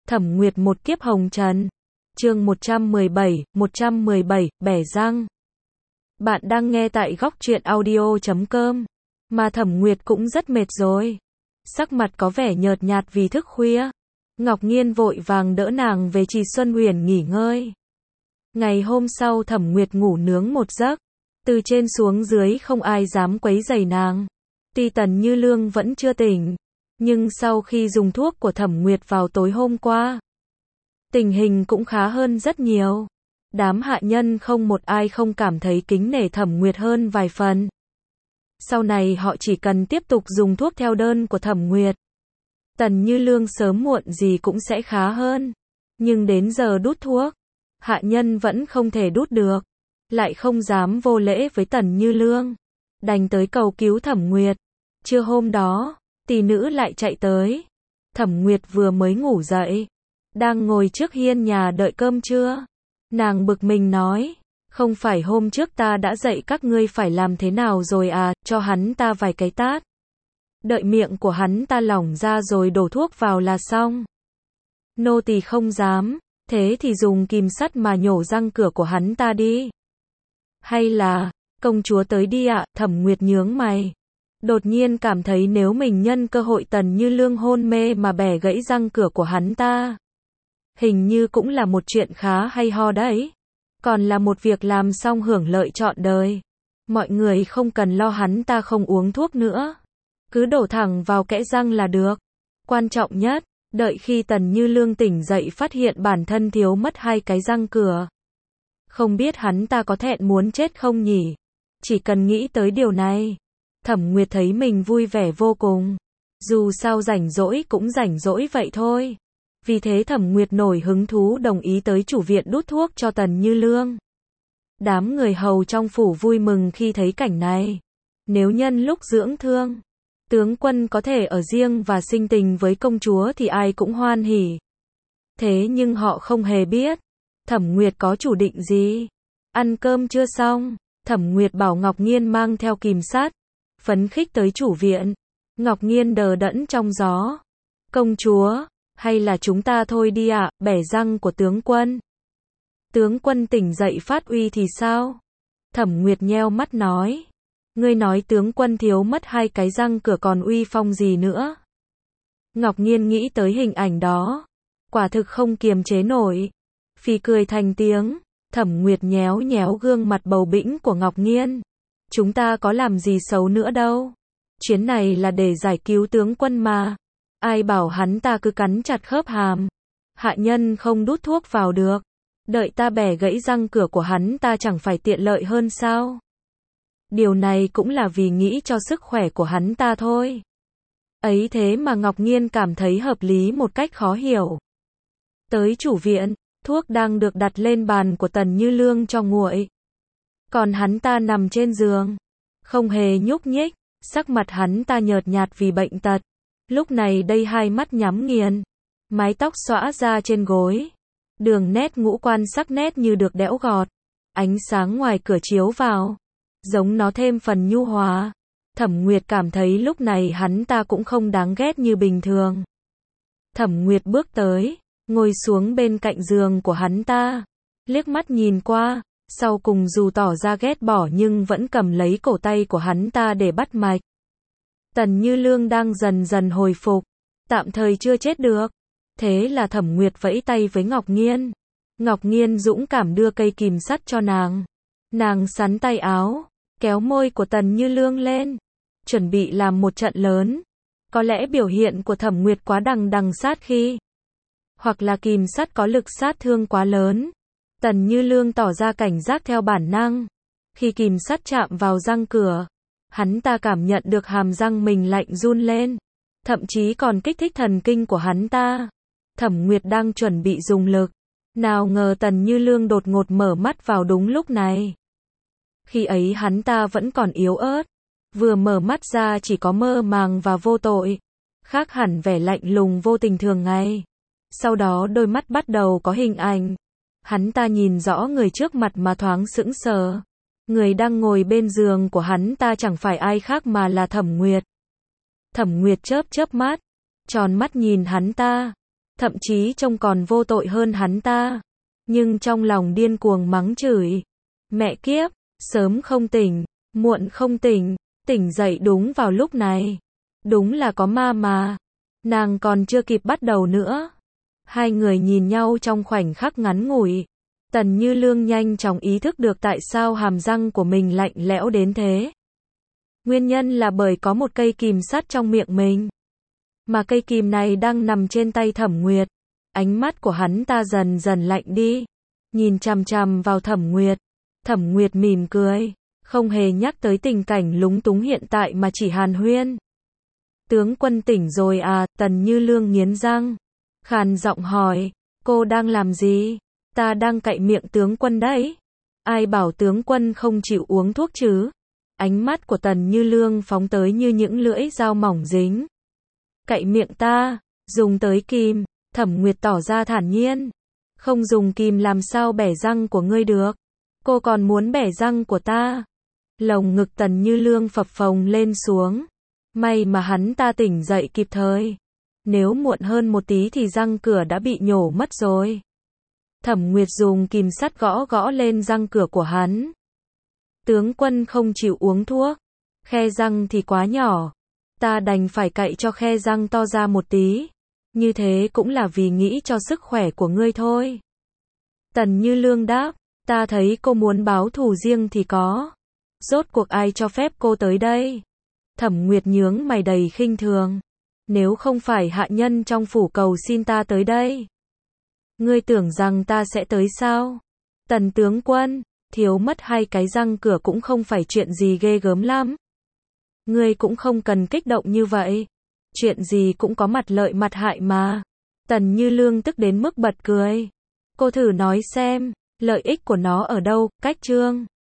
Thẩm Nguyệt một kiếp hồng trần. Chương 117, bẻ răng. Bạn đang nghe tại góc truyện audio.com. Mà Thẩm Nguyệt cũng rất mệt rồi. Sắc mặt có vẻ nhợt nhạt vì thức khuya. Ngọc Nghiên vội vàng đỡ nàng về Trì Xuân Huyền nghỉ ngơi. Ngày hôm sau Thẩm Nguyệt ngủ nướng một giấc. Từ trên xuống dưới không ai dám quấy rầy nàng. Tuy Tần Như Lương vẫn chưa tỉnh, nhưng sau khi dùng thuốc của Thẩm Nguyệt vào tối hôm qua, tình hình cũng khá hơn rất nhiều. Đám hạ nhân không một ai không cảm thấy kính nể Thẩm Nguyệt hơn vài phần. Sau này họ chỉ cần tiếp tục dùng thuốc theo đơn của Thẩm Nguyệt. Tần Như Lương sớm muộn gì cũng sẽ khá hơn. Nhưng đến giờ đút thuốc, hạ nhân vẫn không thể đút được. Lại không dám vô lễ với Tần Như Lương. Đành tới cầu cứu Thẩm Nguyệt. Trưa hôm đó, tỷ nữ lại chạy tới. Thẩm Nguyệt vừa mới ngủ dậy, đang ngồi trước hiên nhà đợi cơm trưa. Nàng bực mình nói, không phải hôm trước ta đã dạy các ngươi phải làm thế nào rồi à, cho hắn ta vài cái tát. Đợi miệng của hắn ta lỏng ra rồi đổ thuốc vào là xong. Nô tỳ không dám, thế thì dùng kìm sắt mà nhổ răng cửa của hắn ta đi. Hay là, công chúa tới đi ạ, Thẩm Nguyệt nhướng mày. Đột nhiên cảm thấy nếu mình nhân cơ hội Tần Như Lương hôn mê mà bẻ gãy răng cửa của hắn ta, hình như cũng là một chuyện khá hay ho đấy. Còn là một việc làm xong hưởng lợi trọn đời. Mọi người không cần lo hắn ta không uống thuốc nữa. Cứ đổ thẳng vào kẽ răng là được. Quan trọng nhất, đợi khi Tần Như Lương tỉnh dậy phát hiện bản thân thiếu mất hai cái răng cửa. Không biết hắn ta có thẹn muốn chết không nhỉ? Chỉ cần nghĩ tới điều này, Thẩm Nguyệt thấy mình vui vẻ vô cùng. Dù sao rảnh rỗi cũng rảnh rỗi vậy thôi. Vì thế Thẩm Nguyệt nổi hứng thú đồng ý tới chủ viện đút thuốc cho Tần Như Lương. Đám người hầu trong phủ vui mừng khi thấy cảnh này. Nếu nhân lúc dưỡng thương, tướng quân có thể ở riêng và sinh tình với công chúa thì ai cũng hoan hỉ. Thế nhưng họ không hề biết Thẩm Nguyệt có chủ định gì. Ăn cơm chưa xong, Thẩm Nguyệt bảo Ngọc Nghiên mang theo kìm sắt, phấn khích tới chủ viện. Ngọc Nghiên đờ đẫn trong gió. Công chúa, hay là chúng ta thôi đi ạ, bẻ răng của tướng quân. Tướng quân tỉnh dậy phát uy thì sao? Thẩm Nguyệt nheo mắt nói. Ngươi nói tướng quân thiếu mất hai cái răng cửa còn uy phong gì nữa? Ngọc Nghiên nghĩ tới hình ảnh đó. Quả thực không kiềm chế nổi. Phì cười thành tiếng. Thẩm Nguyệt nhéo nhéo gương mặt bầu bĩnh của Ngọc Nghiên. Chúng ta có làm gì xấu nữa đâu. Chuyến này là để giải cứu tướng quân mà. Ai bảo hắn ta cứ cắn chặt khớp hàm. Hạ nhân không đút thuốc vào được. Đợi ta bẻ gãy răng cửa của hắn ta chẳng phải tiện lợi hơn sao? Điều này cũng là vì nghĩ cho sức khỏe của hắn ta thôi. Ấy thế mà Ngọc Nghiên cảm thấy hợp lý một cách khó hiểu. Tới chủ viện, thuốc đang được đặt lên bàn của Tần Như Lương cho nguội. Còn hắn ta nằm trên giường, không hề nhúc nhích, sắc mặt hắn ta nhợt nhạt vì bệnh tật. Lúc này đây hai mắt nhắm nghiền, mái tóc xõa ra trên gối. Đường nét ngũ quan sắc nét như được đẽo gọt. Ánh sáng ngoài cửa chiếu vào, giống nó thêm phần nhu hòa. Thẩm Nguyệt cảm thấy lúc này hắn ta cũng không đáng ghét như bình thường. Thẩm Nguyệt bước tới, ngồi xuống bên cạnh giường của hắn ta, liếc mắt nhìn qua, sau cùng dù tỏ ra ghét bỏ nhưng vẫn cầm lấy cổ tay của hắn ta để bắt mạch. Tần Như Lương đang dần dần hồi phục, tạm thời chưa chết được. Thế là Thẩm Nguyệt vẫy tay với Ngọc Nghiên. Ngọc Nghiên dũng cảm đưa cây kìm sắt cho nàng. Nàng sắn tay áo, kéo môi của Tần Như Lương lên, chuẩn bị làm một trận lớn. Có lẽ biểu hiện của Thẩm Nguyệt quá đằng đằng sát khí, hoặc là kìm sắt có lực sát thương quá lớn. Tần Như Lương tỏ ra cảnh giác theo bản năng. Khi kìm sắt chạm vào răng cửa, hắn ta cảm nhận được hàm răng mình lạnh run lên, thậm chí còn kích thích thần kinh của hắn ta. Thẩm Nguyệt đang chuẩn bị dùng lực, nào ngờ Tần Như Lương đột ngột mở mắt vào đúng lúc này. Khi ấy hắn ta vẫn còn yếu ớt, vừa mở mắt ra chỉ có mơ màng và vô tội, khác hẳn vẻ lạnh lùng vô tình thường ngày. Sau đó đôi mắt bắt đầu có hình ảnh. Hắn ta nhìn rõ người trước mặt mà thoáng sững sờ. Người đang ngồi bên giường của hắn ta chẳng phải ai khác mà là Thẩm Nguyệt. Thẩm Nguyệt chớp chớp mắt, tròn mắt nhìn hắn ta. thậm chí trông còn vô tội hơn hắn ta. Nhưng trong lòng điên cuồng mắng chửi. Mẹ kiếp, sớm không tỉnh, muộn không tỉnh, tỉnh dậy đúng vào lúc này. Đúng là có ma mà. Nàng còn chưa kịp bắt đầu nữa. Hai người nhìn nhau trong khoảnh khắc ngắn ngủi. Tần Như Lương nhanh chóng ý thức được tại sao hàm răng của mình lạnh lẽo đến thế. Nguyên nhân là bởi có một cây kìm sắt trong miệng mình. Mà cây kìm này đang nằm trên tay Thẩm Nguyệt. Ánh mắt của hắn ta dần dần lạnh đi. Nhìn chằm chằm vào Thẩm Nguyệt. Thẩm Nguyệt mỉm cười. Không hề nhắc tới tình cảnh lúng túng hiện tại mà chỉ hàn huyên. Tướng quân tỉnh rồi à? Tần Như Lương nghiến răng. Khàn giọng hỏi. Cô đang làm gì? Ta đang cạy miệng tướng quân đấy. Ai bảo tướng quân không chịu uống thuốc chứ? Ánh mắt của Tần Như Lương phóng tới như những lưỡi dao mỏng dính. Cạy miệng ta, dùng tới kìm. Thẩm Nguyệt tỏ ra thản nhiên. Không dùng kìm làm sao bẻ răng của ngươi được? Cô còn muốn bẻ răng của ta? Lồng ngực Tần Như Lương phập phồng lên xuống. May mà hắn ta tỉnh dậy kịp thời. Nếu muộn hơn một tí thì răng cửa đã bị nhổ mất rồi. Thẩm Nguyệt dùng kìm sắt gõ gõ lên răng cửa của hắn. Tướng quân không chịu uống thuốc. Khe răng thì quá nhỏ. Ta đành phải cạy cho khe răng to ra một tí. Như thế cũng là vì nghĩ cho sức khỏe của ngươi thôi. Tần Như Lương đáp. Ta thấy cô muốn báo thù riêng thì có. Rốt cuộc ai cho phép cô tới đây? Thẩm Nguyệt nhướng mày đầy khinh thường. Nếu không phải hạ nhân trong phủ cầu xin ta tới đây. Ngươi tưởng rằng ta sẽ tới sao? Tần tướng quân, thiếu mất hai cái răng cửa cũng không phải chuyện gì ghê gớm lắm. Ngươi cũng không cần kích động như vậy. Chuyện gì cũng có mặt lợi mặt hại mà. Tần Như Lương tức đến mức bật cười. Cô thử nói xem, lợi ích của nó ở đâu? Cách chương